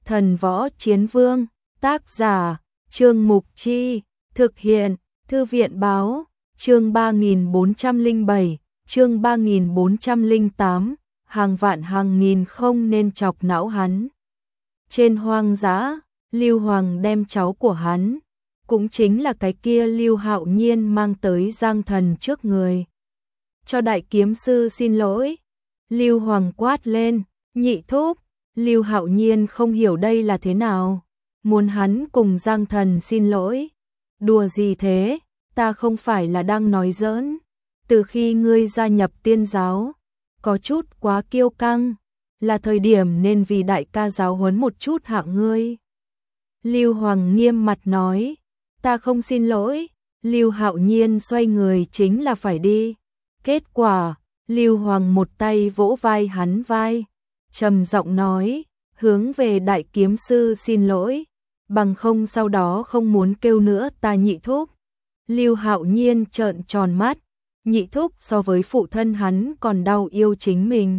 Thần Võ Chiến Vương, tác giả, Trương Mục Chi, thực hiện, Thư viện Báo, chương 3407, chương 3408, hàng vạn hàng nghìn không nên chọc não hắn. Trên hoang dã, Lưu Hoàng đem cháu của hắn, cũng chính là cái kia Lưu Hạo Nhiên mang tới Giang Thần trước người. Cho đại kiếm sư xin lỗi. Lưu Hoàng quát lên, nhị thúc. Lưu Hạo Nhiên không hiểu đây là thế nào, muốn hắn cùng Giang Thần xin lỗi. Đùa gì thế, ta không phải là đang nói giỡn. Từ khi ngươi gia nhập Tiên giáo, có chút quá kiêu căng, là thời điểm nên vì đại ca giáo huấn một chút hạ ngươi. Lưu Hoàng nghiêm mặt nói, ta không xin lỗi. Lưu Hạo Nhiên xoay người chính là phải đi. Kết quả, Lưu Hoàng một tay vỗ vai hắn vai, trầm giọng nói, hướng về đại kiếm sư xin lỗi, bằng không sau đó không muốn kêu nữa ta nhị thúc. Lưu Hạo Nhiên trợn tròn mắt, nhị thúc so với phụ thân hắn còn đau yêu chính mình.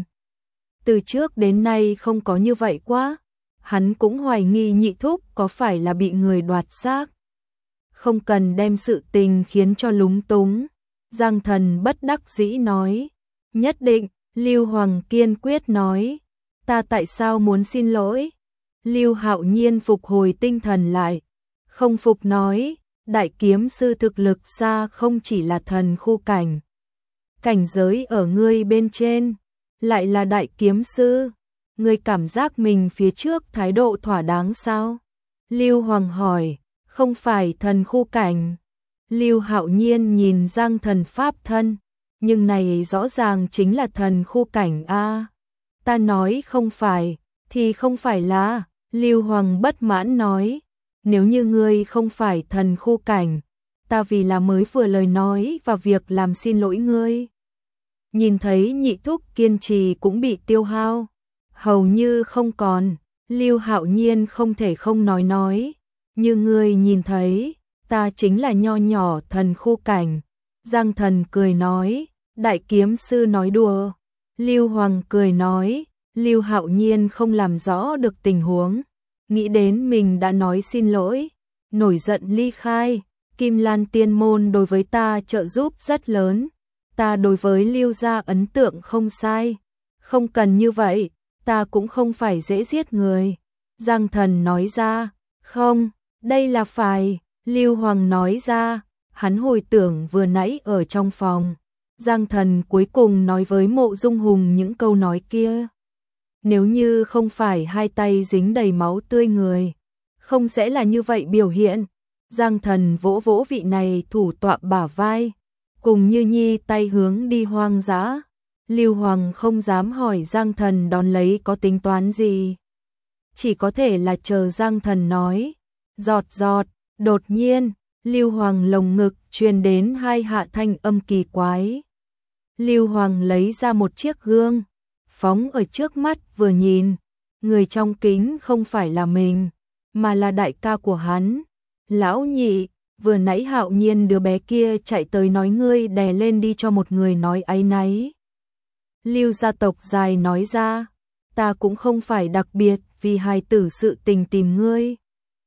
Từ trước đến nay không có như vậy quá, hắn cũng hoài nghi nhị thúc có phải là bị người đoạt xác. Không cần đem sự tình khiến cho lúng túng. Giang Thần bất đắc dĩ nói, nhất định. Lưu Hoàng kiên quyết nói, ta tại sao muốn xin lỗi? Lưu Hạo Nhiên phục hồi tinh thần lại, không phục nói, đại kiếm sư thực lực xa không chỉ là thần khu cảnh. Cảnh giới ở ngươi bên trên, lại là đại kiếm sư. Ngươi cảm giác mình phía trước thái độ thỏa đáng sao? Lưu Hoàng hỏi, không phải thần khu cảnh. Lưu Hạo Nhiên nhìn Giang Thần pháp thân, nhưng này rõ ràng chính là thần khu cảnh a. Ta nói không phải, thì không phải là. Lưu Hoàng bất mãn nói, nếu như ngươi không phải thần khu cảnh, ta vì là mới vừa lời nói và việc làm xin lỗi ngươi. Nhìn thấy nhị thúc kiên trì cũng bị tiêu hao, hầu như không còn. Lưu Hạo Nhiên không thể không nói, như ngươi nhìn thấy, ta chính là nho nhỏ thần khu cảnh. Giang Thần cười nói, đại kiếm sư nói đùa. Lưu Hoàng cười nói, Lưu Hạo Nhiên không làm rõ được tình huống, nghĩ đến mình đã nói xin lỗi, nổi giận ly khai. Kim Lan Tiên môn đối với ta trợ giúp rất lớn, ta đối với Lưu gia ấn tượng không sai, không cần như vậy, ta cũng không phải dễ giết người. Giang Thần nói ra, không, đây là phải. Lưu Hoàng nói ra, hắn hồi tưởng vừa nãy ở trong phòng, Giang Thần cuối cùng nói với Mộ Dung Hùng những câu nói kia. Nếu như không phải hai tay dính đầy máu tươi người, không sẽ là như vậy biểu hiện. Giang Thần vỗ vỗ vị này thủ tọa bả vai, cùng Như Nhi tay hướng đi hoang dã. Lưu Hoàng không dám hỏi Giang Thần đón lấy có tính toán gì, chỉ có thể là chờ Giang Thần nói. Giọt giọt. Đột nhiên, Lưu Hoàng lồng ngực truyền đến hai hạ thanh âm kỳ quái. Lưu Hoàng lấy ra một chiếc gương, phóng ở trước mắt vừa nhìn, người trong kính không phải là mình, mà là đại ca của hắn. Lão nhị, vừa nãy Hạo Nhiên đứa bé kia chạy tới nói ngươi đè lên đi cho một người nói áy náy. Lưu gia tộc dài nói ra, ta cũng không phải đặc biệt vì hài tử sự tình tìm ngươi,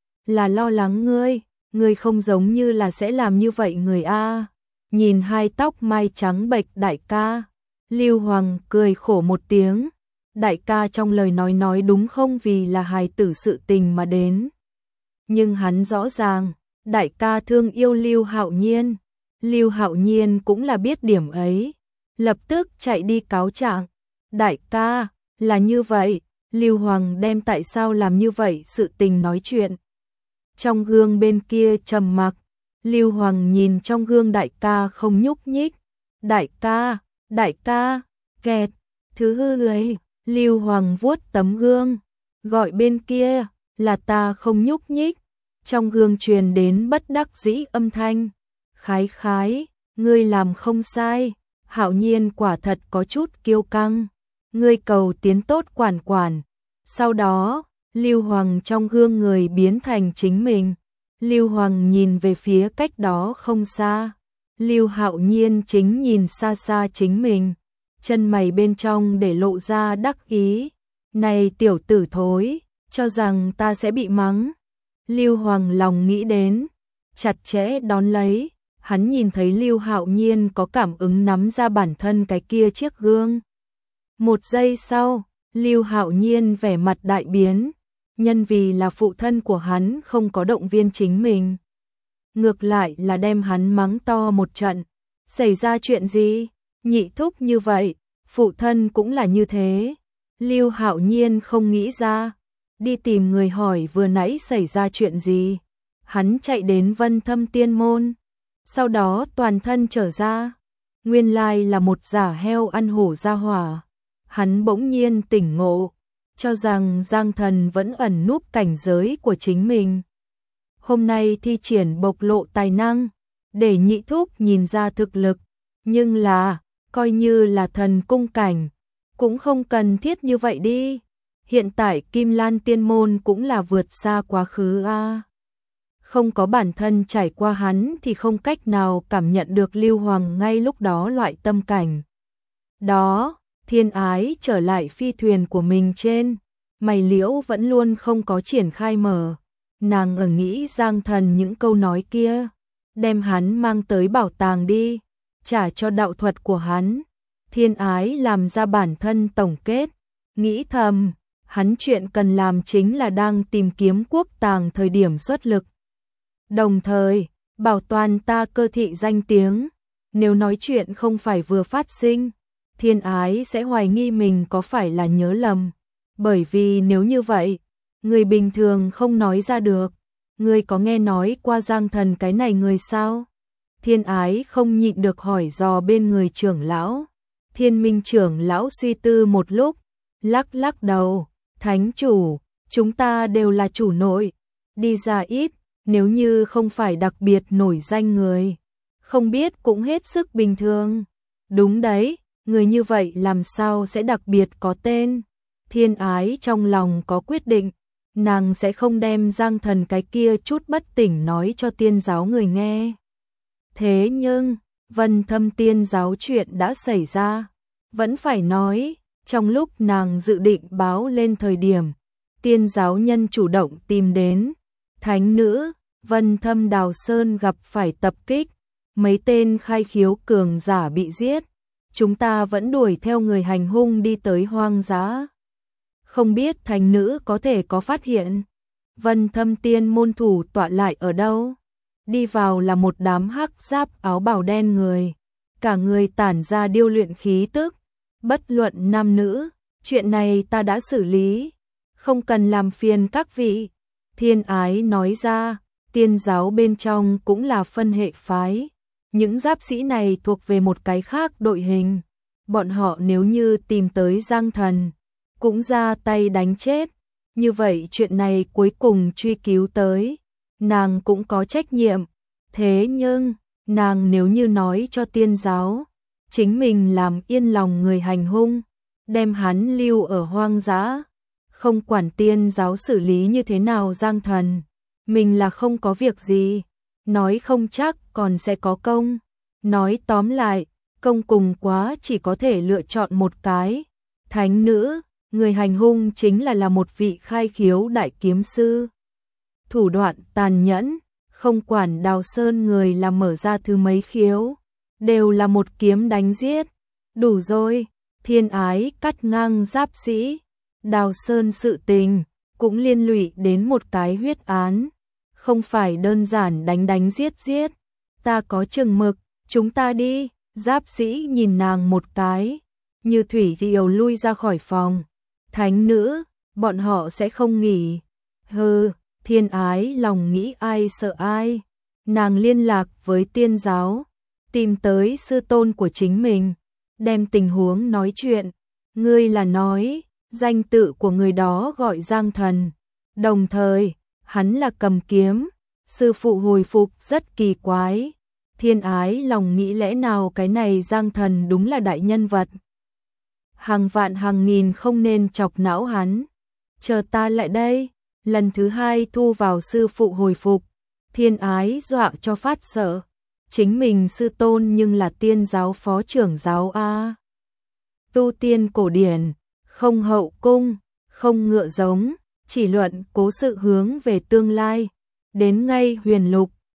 là lo lắng ngươi không giống như là sẽ làm như vậy người a. Nhìn hai tóc mai trắng bệch đại ca, Lưu Hoàng cười khổ một tiếng, đại ca trong lời nói đúng không vì là hài tử sự tình mà đến. Nhưng hắn rõ ràng, đại ca thương yêu Lưu Hạo Nhiên, Lưu Hạo Nhiên cũng là biết điểm ấy, lập tức chạy đi cáo trạng. Đại ca, là như vậy, Lưu Hoàng đem tại sao làm như vậy sự tình nói chuyện. Trong gương bên kia trầm mặc, Lưu Hoàng nhìn trong gương đại ca không nhúc nhích. Đại ca, kẹt, thứ hư lưới. Lưu Hoàng vuốt tấm gương, gọi bên kia, là ta không nhúc nhích. Trong gương truyền đến bất đắc dĩ âm thanh, khái, ngươi làm không sai, Hạo Nhiên quả thật có chút kiêu căng, ngươi cầu tiến tốt quản. Sau đó, Lưu Hoàng trong gương người biến thành chính mình. Lưu Hoàng nhìn về phía cách đó không xa, Lưu Hạo Nhiên chính nhìn xa xa chính mình, chân mày bên trong để lộ ra đắc ý. Này tiểu tử thối, cho rằng ta sẽ bị mắng. Lưu Hoàng lòng nghĩ đến, chặt chẽ đón lấy, hắn nhìn thấy Lưu Hạo Nhiên có cảm ứng nắm ra bản thân cái kia chiếc gương. Một giây sau, Lưu Hạo Nhiên vẻ mặt đại biến, nhân vì là phụ thân của hắn không có động viên chính mình. Ngược lại là đem hắn mắng to một trận. Xảy ra chuyện gì? Nhị thúc như vậy, phụ thân cũng là như thế. Lưu Hạo Nhiên không nghĩ ra, đi tìm người hỏi vừa nãy xảy ra chuyện gì. Hắn chạy đến Vân Thâm Tiên Môn, sau đó toàn thân trở ra. Nguyên lai là một giả heo ăn hổ ra hỏa. Hắn bỗng nhiên tỉnh ngộ, cho rằng Giang Thần vẫn ẩn núp cảnh giới của chính mình. Hôm nay thi triển bộc lộ tài năng, để nhị thúc nhìn ra thực lực, nhưng là, coi như là thần cung cảnh, cũng không cần thiết như vậy đi. Hiện tại Kim Lan Tiên Môn cũng là vượt xa quá khứ a. Không có bản thân trải qua hắn thì không cách nào cảm nhận được Lưu Hoàng ngay lúc đó loại tâm cảnh. Đó, Thiên Ái trở lại phi thuyền của mình trên, mày liễu vẫn luôn không có triển khai mở. Nàng ở nghĩ Giang Thần những câu nói kia, đem hắn mang tới bảo tàng đi, trả cho đạo thuật của hắn. Thiên Ái làm ra bản thân tổng kết, nghĩ thầm, hắn chuyện cần làm chính là đang tìm kiếm quốc tàng thời điểm xuất lực. Đồng thời, bảo toàn ta cơ thị danh tiếng, nếu nói chuyện không phải vừa phát sinh, Thiên Ái sẽ hoài nghi mình có phải là nhớ lầm. Bởi vì nếu như vậy, người bình thường không nói ra được. Ngươi có nghe nói qua Giang Thần cái này người sao? Thiên Ái không nhịn được hỏi dò bên người trưởng lão. Thiên Minh trưởng lão suy tư một lúc, lắc lắc đầu, thánh chủ, chúng ta đều là chủ nội, đi ra ít, nếu như không phải đặc biệt nổi danh người, không biết cũng hết sức bình thường. Đúng đấy, người như vậy làm sao sẽ đặc biệt có tên? Thiên Ái trong lòng có quyết định, nàng sẽ không đem Giang Thần cái kia chút bất tỉnh nói cho tiên giáo người nghe. Thế nhưng, Vân Thâm tiên giáo chuyện đã xảy ra, vẫn phải nói, trong lúc nàng dự định báo lên thời điểm, tiên giáo nhân chủ động tìm đến, thánh nữ, Vân Thâm Đào Sơn gặp phải tập kích, mấy tên khai khiếu cường giả bị giết, chúng ta vẫn đuổi theo người hành hung đi tới hoang dã. Không biết thánh nữ có thể có phát hiện, Vân Thâm tiên môn thủ tọa lại ở đâu? Đi vào là một đám hắc giáp áo bào đen người, cả người tản ra điêu luyện khí tức, bất luận nam nữ, chuyện này ta đã xử lý, không cần làm phiền các vị. Thiên Ái nói ra, tiên giáo bên trong cũng là phân hệ phái, những giáp sĩ này thuộc về một cái khác đội hình, bọn họ nếu như tìm tới Giang Thần, cũng ra tay đánh chết, như vậy chuyện này cuối cùng truy cứu tới, nàng cũng có trách nhiệm. Thế nhưng, nàng nếu như nói cho tiên giáo, chính mình làm yên lòng người hành hung, đem hắn lưu ở hoang dã, không quản tiên giáo xử lý như thế nào Giang Thần, mình là không có việc gì, nói không chắc còn sẽ có công. Nói tóm lại, công cùng quá chỉ có thể lựa chọn một cái. Thánh nữ, người hành hung chính là một vị khai khiếu đại kiếm sư. Thủ đoạn tàn nhẫn, không quản Đào Sơn người làm mở ra thứ mấy khiếu, đều là một kiếm đánh giết. Đủ rồi, Thiên Ái cắt ngang giáp sĩ. Đào Sơn sự tình, cũng liên lụy đến một cái huyết án. Không phải đơn giản đánh giết giết. Ta có chừng mực, chúng ta đi. Giáp sĩ nhìn nàng một cái, như thủy triều lui ra khỏi phòng. Thánh nữ, bọn họ sẽ không nghỉ. Hừ, Thiên Ái lòng nghĩ ai sợ ai. Nàng liên lạc với tiên giáo, tìm tới sư tôn của chính mình, đem tình huống nói chuyện. Ngươi là nói, danh tự của người đó gọi Giang Thần. Đồng thời, hắn là cầm kiếm. Sư phụ hồi phục rất kỳ quái. Thiên Ái lòng nghĩ lẽ nào cái này Giang Thần đúng là đại nhân vật. Hàng vạn hàng nghìn không nên chọc não hắn. Chờ ta lại đây. Lần thứ hai thu vào sư phụ hồi phục. Thiên Ái dọa cho phát sợ. Chính mình sư tôn nhưng là tiên giáo phó trưởng giáo A. Tu tiên cổ điển, không hậu cung, không ngựa giống, chỉ luận cố sự hướng về tương lai. Đến ngay huyền lục,